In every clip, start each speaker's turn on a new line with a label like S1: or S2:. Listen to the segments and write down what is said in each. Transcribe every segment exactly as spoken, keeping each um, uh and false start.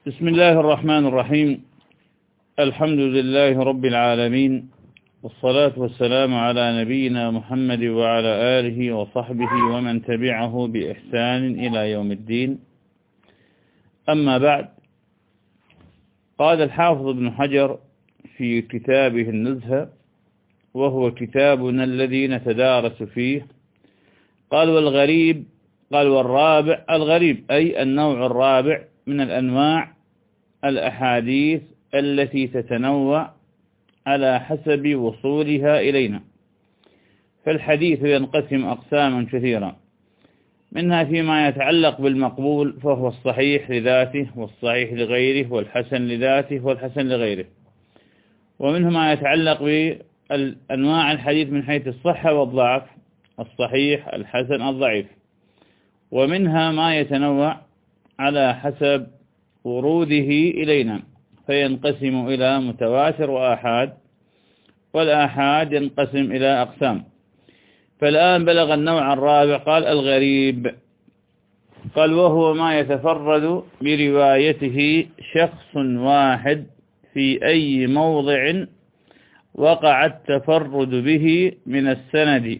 S1: بسم الله الرحمن الرحيم. الحمد لله رب العالمين، والصلاة والسلام على نبينا محمد وعلى آله وصحبه ومن تبعه بإحسان إلى يوم الدين. أما بعد، قال الحافظ ابن حجر في كتابه النزهة، وهو كتابنا الذي نتدارس فيه، قال والغريب قال والرابع الغريب أي النوع الرابع من الأنواع الأحاديث التي تتنوع على حسب وصولها إلينا. فالحديث ينقسم أقساما كثيرة، منها فيما يتعلق بالمقبول فهو الصحيح لذاته والصحيح لغيره والحسن لذاته والحسن لغيره، ومنه ما يتعلق بأنواع الحديث من حيث الصحة والضعف، الصحيح الحسن الضعيف، ومنها ما يتنوع على حسب وروده إلينا فينقسم إلى متواتر وآحاد، والآحاد ينقسم إلى أقسام. فالآن بلغ النوع الرابع، قال الغريب، قال وهو ما يتفرد بروايته شخص واحد في أي موضع وقع التفرد به من السند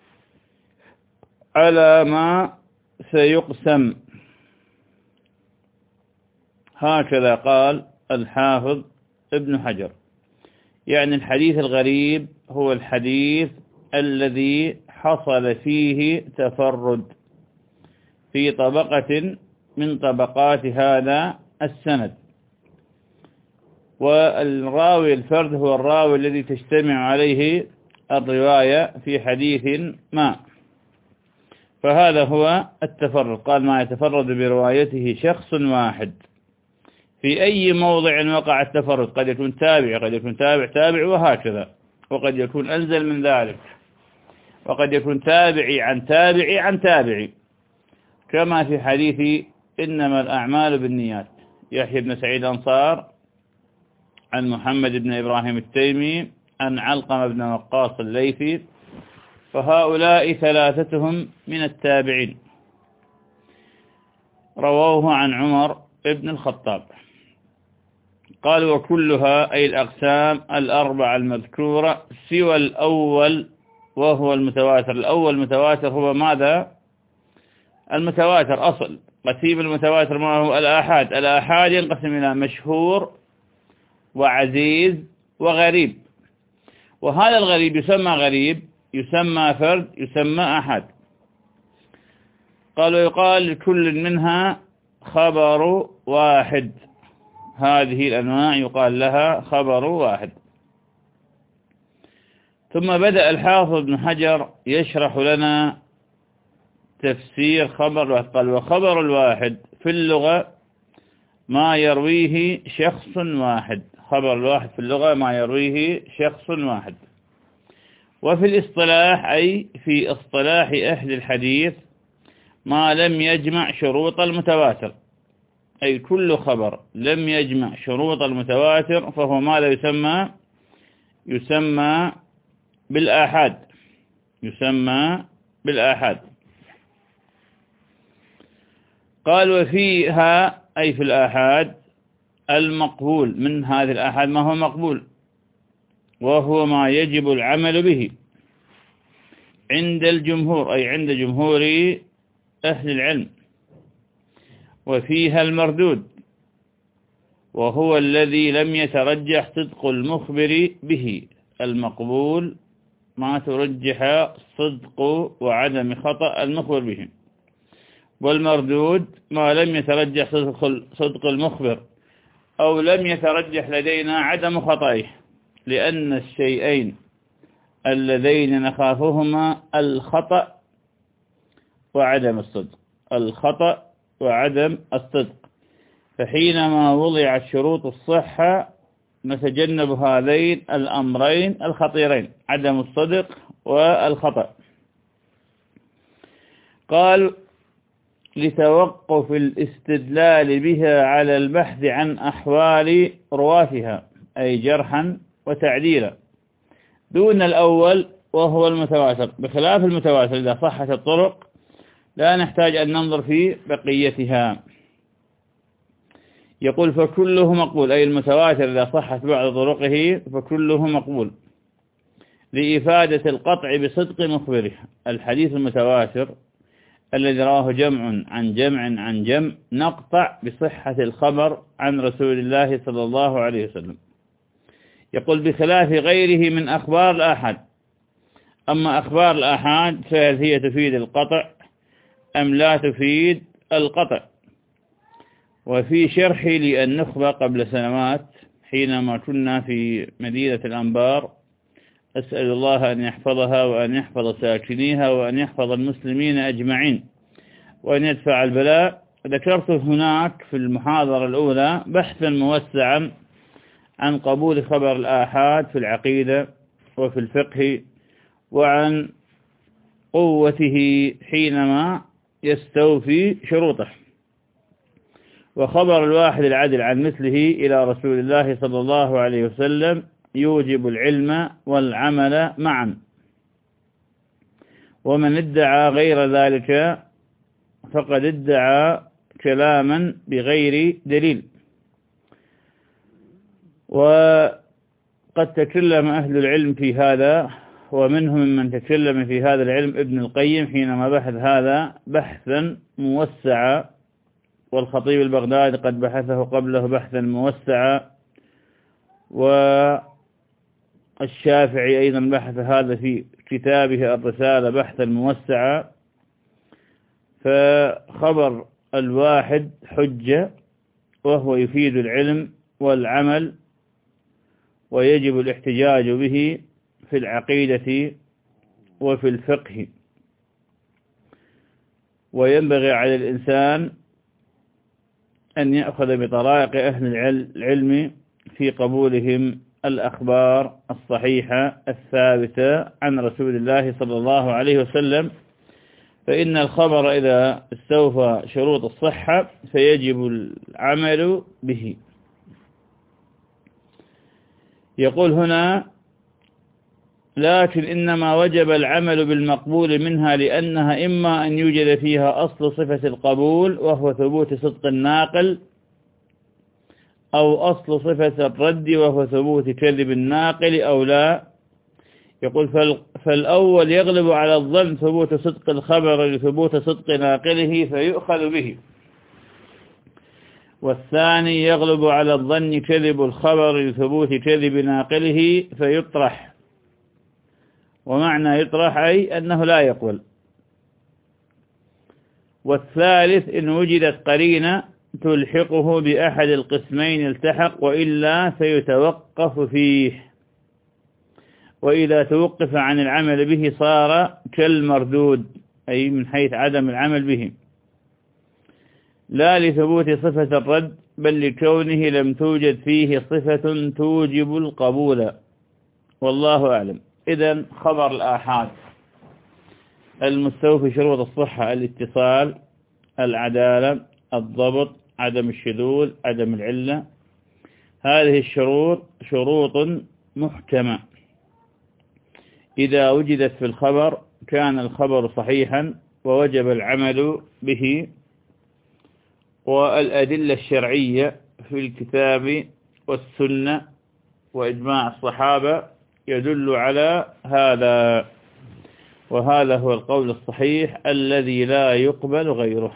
S1: على ما سيقسم. هكذا قال الحافظ ابن حجر. يعني الحديث الغريب هو الحديث الذي حصل فيه تفرد في طبقة من طبقات هذا السند، والراوي الفرد هو الراوي الذي تجتمع عليه الرواية في حديث ما، فهذا هو التفرد. قال ما يتفرد بروايته شخص واحد في أي موضع وقع التفرد، قد يكون تابع، قد يكون تابع تابع وهكذا، وقد يكون أنزل من ذلك، وقد يكون تابعي عن تابعي عن تابعي، كما في حديث إنما الأعمال بالنيات، يحيى بن سعيد الأنصار عن محمد بن إبراهيم التيمي عن علقمة بن وقاص الليثي، فهؤلاء ثلاثتهم من التابعين، رووه عن عمر بن الخطاب. قال وكلها أي الأقسام الأربعة المذكورة سوى الأول وهو المتواتر. الأول المتواتر هو ماذا؟ المتواتر أصل قسيم المتواتر ما هو؟ الآحاد. الآحاد ينقسم إلى مشهور وعزيز وغريب، وهذا الغريب يسمى غريب، يسمى فرد، يسمى أحد. قال ويقال لكل منها خبر واحد، هذه الأنواع يقال لها خبر واحد. ثم بدأ الحافظ ابن حجر يشرح لنا تفسير خبر الواحد. قال وخبر الواحد في اللغة ما يرويه شخص واحد. خبر الواحد في اللغة ما يرويه شخص واحد. وفي الاصطلاح أي في اصطلاح أهل الحديث ما لم يجمع شروط المتواتر، أي كل خبر لم يجمع شروط المتواتر فهو ماذا يسمى؟ يسمى بالآحاد، يسمى بالآحاد. قال وفيها أي في الآحاد المقبول. من هذه الآحاد ما هو مقبول، وهو ما يجب العمل به عند الجمهور، أي عند جمهور أهل العلم. وفيها المردود، وهو الذي لم يترجح صدق المخبر به. المقبول ما ترجح صدق وعدم خطأ المخبر به، والمردود ما لم يترجح صدق المخبر أو لم يترجح لدينا عدم خطئه، لأن الشيئين اللذين نخافهما الخطأ وعدم الصدق، الخطأ وعدم الصدق. فحينما وضعت شروط الصحة نتجنب هذين الأمرين الخطيرين، عدم الصدق والخطأ. قال لتوقف الاستدلال بها على البحث عن أحوال رواتها، أي جرحا وتعديلا، دون الأول وهو المتواتر. بخلاف المتواتر إذا صحت الطرق لا نحتاج أن ننظر في بقيتها. يقول فكله مقبول، أي المتواتر إذا صحت بعض طرقه فكله مقبول، لإفادة القطع بصدق مخبره. الحديث المتواتر الذي رواه جمع عن جمع عن جمع نقطع بصحة الخبر عن رسول الله صلى الله عليه وسلم. يقول بخلاف غيره من أخبار الآحاد. أما أخبار الآحاد فهل هي تفيد القطع أم لا تفيد القطع؟ وفي شرحي للنخبة قبل سنوات حينما كنا في مدينة الأنبار، أسأل الله أن يحفظها وأن يحفظ ساكنيها وأن يحفظ المسلمين أجمعين وأن يدفع البلاء، ذكرت هناك في المحاضرة الأولى بحثا موسعا عن قبول خبر الآحاد في العقيدة وفي الفقه، وعن قوته حينما يستوفي شروطه. وخبر الواحد العدل عن مثله إلى رسول الله صلى الله عليه وسلم يوجب العلم والعمل معا، ومن ادعى غير ذلك فقد ادعى كلاما بغير دليل. وقد تكلم أهل العلم في هذا، ومنهم من تكلم في هذا العلم ابن القيم حينما بحث هذا بحثا موسعا، والخطيب البغدادي قد بحثه قبله بحثا موسعا، والشافعي أيضا بحث هذا في كتابه الرسالة بحثا موسعا. فخبر الواحد حجة، وهو يفيد العلم والعمل، ويجب الاحتجاج به في العقيدة وفي الفقه. وينبغي على الإنسان أن يأخذ بطرائق أهل العلم في قبولهم الأخبار الصحيحة الثابتة عن رسول الله صلى الله عليه وسلم، فإن الخبر إذا استوفى شروط الصحة فيجب العمل به. يقول هنا لكن إنما وجب العمل بالمقبول منها لأنها إما أن يوجد فيها أصل صفة القبول وهو ثبوت صدق الناقل، أو أصل صفة الرد وهو ثبوت كذب الناقل، أو لا. يقول فالأول يغلب على الظن ثبوت صدق الخبر لثبوت صدق ناقله فيؤخذ به، والثاني يغلب على الظن كذب الخبر لثبوت كذب ناقله فيطرح. ومعنى يطرح أي أنه لا يقبل. والثالث إن وجدت قرينة تلحقه بأحد القسمين التحق، وإلا سيتوقف فيه، وإذا توقف عن العمل به صار كالمردود، أي من حيث عدم العمل به، لا لثبوت صفة الرد بل لكونه لم توجد فيه صفة توجب القبول، والله أعلم. إذن خبر الآحاد المستوفي شروط الصحة الاتصال، العدالة، الضبط، عدم الشذوذ، عدم العلة، هذه الشروط شروط محكمة إذا وجدت في الخبر كان الخبر صحيحا ووجب العمل به. والأدلة الشرعية في الكتاب والسنة وإجماع الصحابة يدل على هذا، وهذا هو القول الصحيح الذي لا يقبل غيره.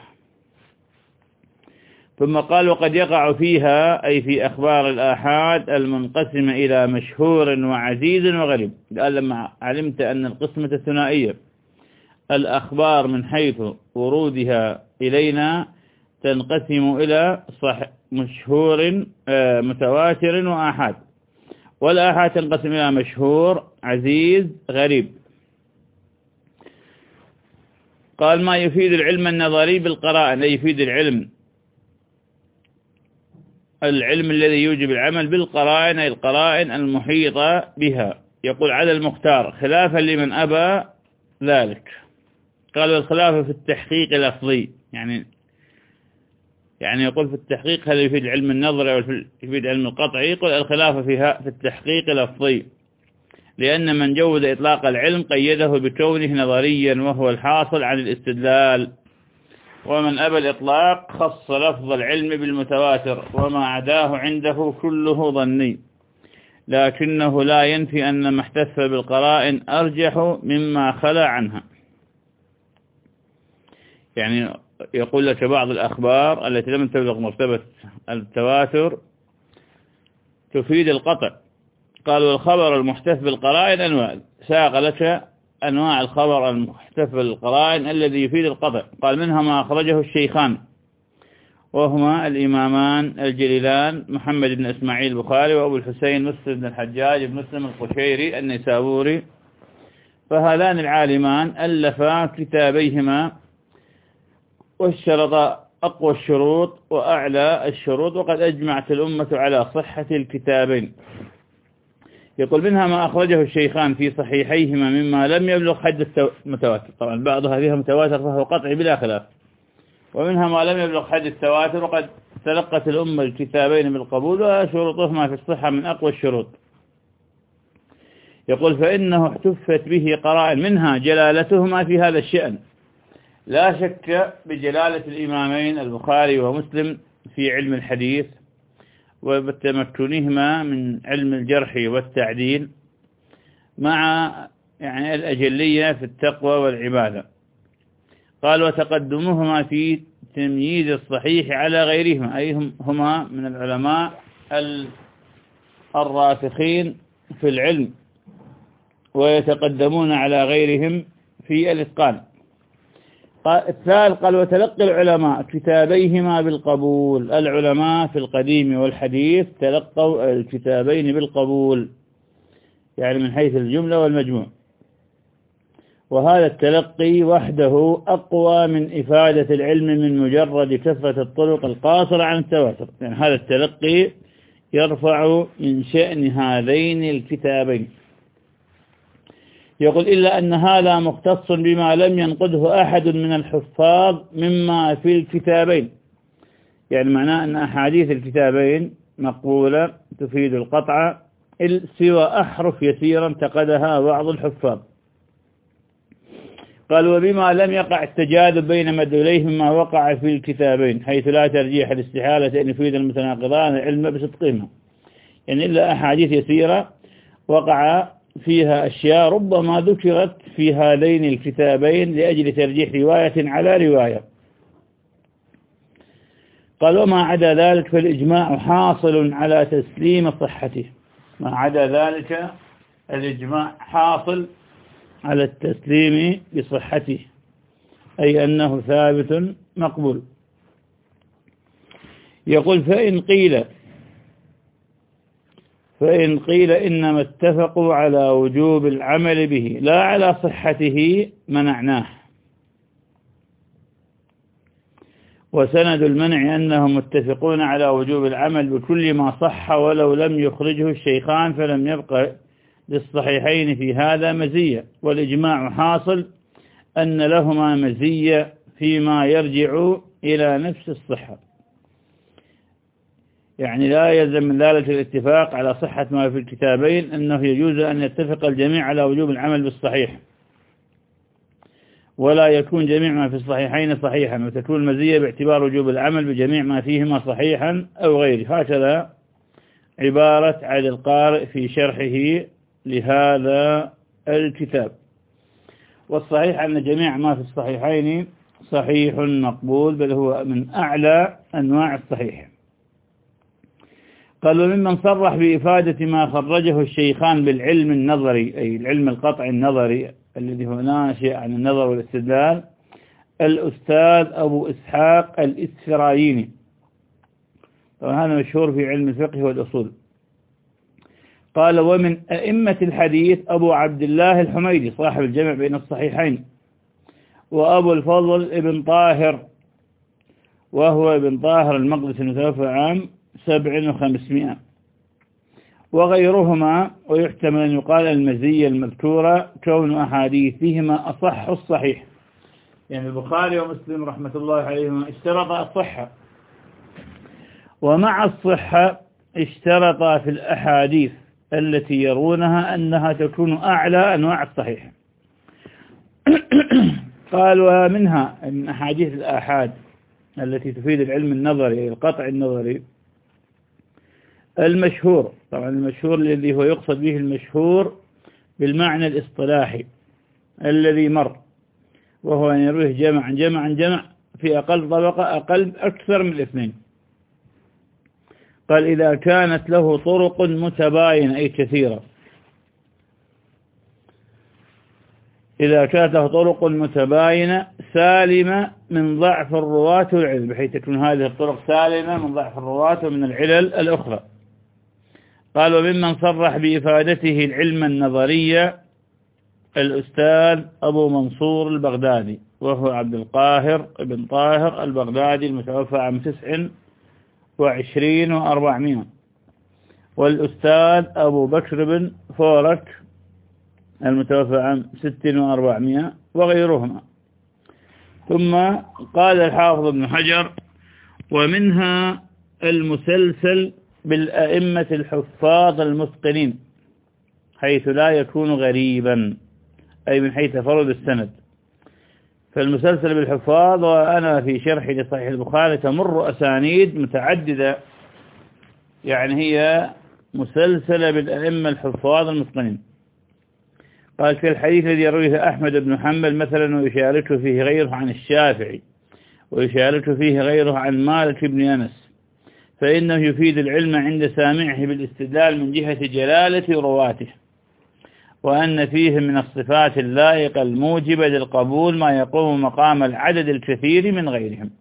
S1: ثم قال وقد يقع فيها، أي في أخبار الآحاد المنقسمة إلى مشهور وعزيز وغريب. قال لما علمت أن القسمة الثنائية الأخبار من حيث ورودها إلينا تنقسم إلى صح مشهور متواتر وآحاد، والآحاد تنقسم إلى مشهور عزيز غريب. قال ما يفيد العلم النظري بالقرائن، أي يفيد العلم العلم الذي يوجب العمل بالقرائن، أي القرائن المحيطة بها. يقول على المختار خلافا لمن أبى ذلك. قال الخلاف في التحقيق اللفظي، يعني يعني يقول في التحقيق هل يفيد العلم النظري أو يفيد العلم القطعي؟ يقول الخلاف فيها في التحقيق اللفظي، لأن من جوز إطلاق العلم قيده بكونه نظريا وهو الحاصل عن الاستدلال، ومن أبى الإطلاق خص لفظ العلم بالمتواتر، وما عداه عنده كله ظني، لكنه لا ينفي أن ما احتف بالقرائن أرجح مما خلا عنها. يعني يقول لك بعض الأخبار التي لم تبلغ مرتبة التواتر تفيد القطع. قال والخبر المحتف بالقرائن أنواع، ساق لك أنواع الخبر المحتف بالقرائن الذي يفيد القطع. قال منها ما أخرجه الشيخان، وهما الإمامان الجليلان محمد بن إسماعيل البخاري وأبو الحسين مسلم بن الحجاج بن مسلم القشيري النيسابوري، فهذان العالمان ألفا كتابيهما واشترطا أقوى الشروط وأعلى الشروط، وقد أجمعت الأمة على صحة الكتابين. يقول منها ما أخرجه الشيخان في صحيحيهما مما لم يبلغ حد المتواتر، طبعا بعض هذه متواتر فهو قطعي بلا خلاف، ومنها ما لم يبلغ حد التواتر وقد تلقت الأمة الكتابين بالقبول، وشروطهما في الصحة من أقوى الشروط. يقول فإنه احتفت به قرائن منها جلالتهما في هذا الشأن، لا شك بجلالة الإمامين البخاري ومسلم في علم الحديث وبتمكنهما من علم الجرح والتعديل، مع يعني الأجلية في التقوى والعبادة. قال وتقدمهما في تمييز الصحيح على غيرهما، أي هما من العلماء الراسخين في العلم ويتقدمون على غيرهم في الإتقان. الثالث قال وتلقي العلماء كتابيهما بالقبول، العلماء في القديم والحديث تلقوا الكتابين بالقبول، يعني من حيث الجملة والمجموع. وهذا التلقي وحده أقوى من إفادة العلم من مجرد كثرة الطرق القاصرة عن التواتر. يعني هذا التلقي يرفع من شأن هذين الكتابين. يقول إلا أن هذا مختص بما لم ينقده أحد من الحفاظ مما في الكتابين، يعني معناه أن أحاديث الكتابين مقبولة تفيد القطع سوى أحرف يسيرا انتقدها بعض الحفاظ. قال وبما لم يقع التجاذب بين مدلوليه مما وقع في الكتابين، حيث لا ترجيح الاستحالة أن يفيد المتناقضان العلم بصدقهما، يعني إلا أحاديث يسيرة وقع فيها أشياء ربما ذكرت في هذين الكتابين لأجل ترجيح رواية على رواية. قال وما عدا ذلك فالإجماع حاصل على تسليم صحته، ما عدا ذلك الإجماع حاصل على التسليم بصحته، أي أنه ثابت مقبول. يقول فإن قيل فإن قيل إنما اتفقوا على وجوب العمل به لا على صحته منعناه، وسند المنع أنهم متفقون على وجوب العمل بكل ما صح ولو لم يخرجه الشيخان، فلم يبقى للصحيحين في هذا مزية، والإجماع حاصل أن لهما مزية فيما يرجع إلى نفس الصحة. يعني لا يلزم من ذلك الاتفاق على صحة ما في الكتابين أنه يجوز أن يتفق الجميع على وجوب العمل بالصحيح، ولا يكون جميع ما في الصحيحين صحيحا، وتكون المزية باعتبار وجوب العمل بجميع ما فيهما صحيحا أو غيره. هكذا عبارة علي القارئ في شرحه لهذا الكتاب. والصحيح أن جميع ما في الصحيحين صحيح مقبول، بل هو من أعلى أنواع الصحيح. قال وممن صرح بإفادة ما خرجه الشيخان بالعلم النظري، أي العلم القطع النظري الذي هو ناشئ عن النظر والاستدلال، الأستاذ أبو إسحاق الإسفرايني، طبعا هذا مشهور في علم الفقه والأصول. قال ومن أئمة الحديث أبو عبد الله الحميدي صاحب الجمع بين الصحيحين، وأبو الفضل ابن طاهر، وهو ابن طاهر المقدسي المتوفى عام سبع وخمسمائة، وغيرهما. ويحتمل أن يقال المزية المذكورة كون أحاديثهما أصح الصحيح، يعني البخاري ومسلم رحمة الله عليهما اشترط الصحة، ومع الصحة اشترط في الأحاديث التي يرونها أنها تكون أعلى أنواع الصحيح. قال ومنها من أحاديث الآحاد التي تفيد العلم النظري القطع النظري المشهور. طبعا المشهور الذي هو يقصد به المشهور بالمعنى الاصطلاحي الذي مر، وهو أن يرويه جمع جمع جمع في أقل طبقة أقل أكثر من الاثنين. قال إذا كانت له طرق متباينة أي كثيرة، إذا كانت له طرق متباينة سالمة من ضعف الرواة والعلل، بحيث تكون هذه الطرق سالمة من ضعف الرواة ومن العلل الأخرى. قال وممن صرح بإفادته العلم النظرية الأستاذ أبو منصور البغدادي، وهو عبد القاهر بن طاهر البغدادي المتوفى عام تسع وعشرين وأربعمائة، والأستاذ أبو بكر بن فورك المتوفى عام ست وأربعمائة وغيرهما. ثم قال الحافظ ابن حجر ومنها المسلسل بالأئمة الحفاظ المتقنين حيث لا يكون غريبا، أي من حيث تفرد السند. فالمسلسل بالحفاظ، وأنا في شرح لصحيح البخاري تمر أسانيد متعددة، يعني هي مسلسلة بالأئمة الحفاظ المتقنين. قال في الحديث الذي يرويه أحمد بن حنبل مثلا ويشاركه فيه غيره عن الشافعي ويشاركه فيه غيره عن مالك بن أنس، فإنه يفيد العلم عند سامعه بالاستدلال من جهة جلالة رواته، وأن فيه من الصفات اللائقة الموجبة للقبول ما يقوم مقام العدد الكثير من غيرهم.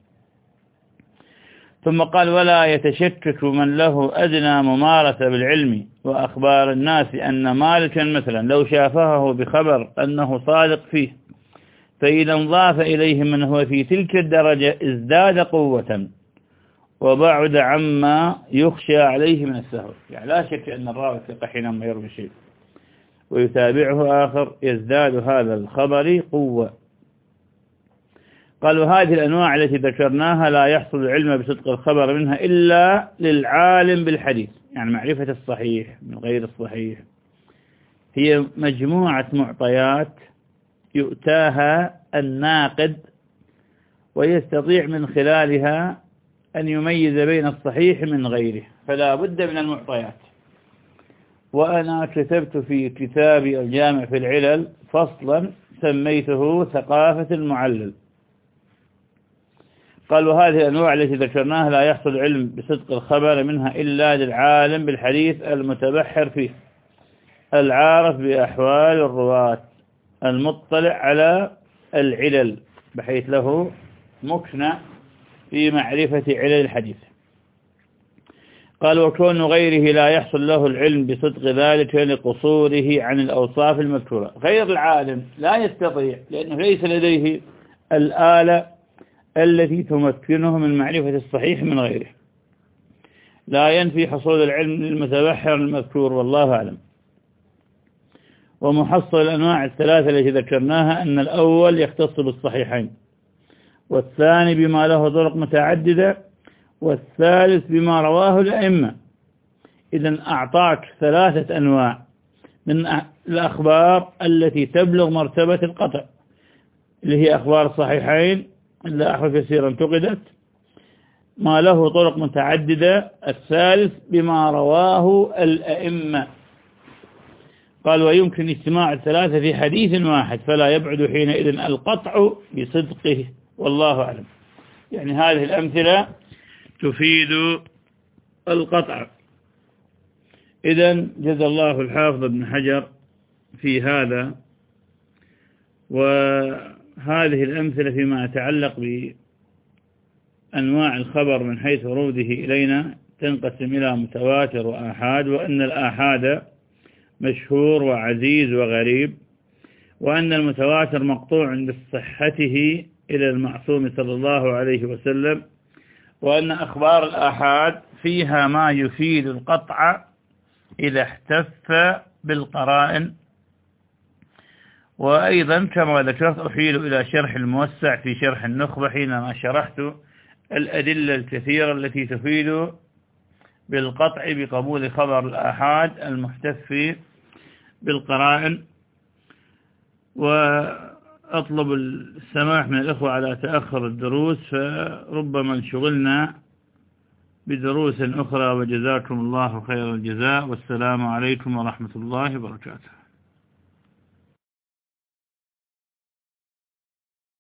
S1: ثم قال ولا يتشكك من له أدنى ممارسة بالعلم وأخبار الناس أن مالكا مثلا لو شافهه بخبر أنه صادق فيه، فإذا انضاف إليه من هو في تلك الدرجة ازداد قوة وبعد عما يخشى عليه من السهو. يعني لا شك أن الراوي الثقة حينما يروي شيء ويتابعه آخر يزداد هذا الخبر قوة. قالوا هذه الأنواع التي ذكرناها لا يحصل العلم بصدق الخبر منها إلا للعالم بالحديث، يعني معرفة الصحيح من غير الصحيح. هي مجموعة معطيات يؤتاها الناقد ويستطيع من خلالها أن يميز بين الصحيح من غيره، فلا بد من المعطيات. وأنا كتبت في كتابي الجامع في العلل فصلا سميته ثقافة المعلل. قال وهذه الأنواع التي ذكرناها لا يحصل العلم بصدق الخبر منها إلا للعالم بالحديث المتبحر فيه العارف بأحوال الرواة المطلع على العلل، بحيث له مكنة في معرفة علل الحديث. قال وكون غيره لا يحصل له العلم بصدق ذلك لقصوره عن الأوصاف المذكورة. غير العالم لا يستطيع لأنه ليس لديه الآلة التي تمكنه من معرفة الصحيح من غيره. لا ينفي حصول العلم للمتبحر المذكور، والله أعلم. ومحصل الأنواع الثلاثة التي ذكرناها أن الأول يختص بالصحيحين، والثاني بما له طرق متعددة، والثالث بما رواه الأئمة. إذن أعطاك ثلاثة أنواع من الأخبار التي تبلغ مرتبة القطع، اللي هي أخبار الصحيحين إلا أحرف كثيرا انتقدت، ما له طرق متعددة، الثالث بما رواه الأئمة. قال ويمكن اجتماع الثلاثة في حديث واحد، فلا يبعد حينئذ القطع بصدقه، والله أعلم. يعني هذه الأمثلة تفيد القطع. إذن جزا الله الحافظ ابن حجر في هذا. وهذه الأمثلة فيما يتعلق بأنواع الخبر من حيث وروده إلينا تنقسم إلى متواتر وآحاد، وأن الآحاد مشهور وعزيز وغريب، وأن المتواتر مقطوع بصحته إلى المعصوم صلى الله عليه وسلم، وأن أخبار الآحاد فيها ما يفيد القطع إذا احتف بالقرائن. وأيضا كما ذكرت أحيل إلى شرح الموسع في شرح النخبة حينما شرحت الأدلة الكثيرة التي تفيد بالقطع بقبول خبر الآحاد المحتف بالقرائن. أطلب السماح من الإخوة على تأخر الدروس، فربما انشغلنا بدروس أخرى، وجزاكم الله خير الجزاء، والسلام عليكم ورحمة الله وبركاته.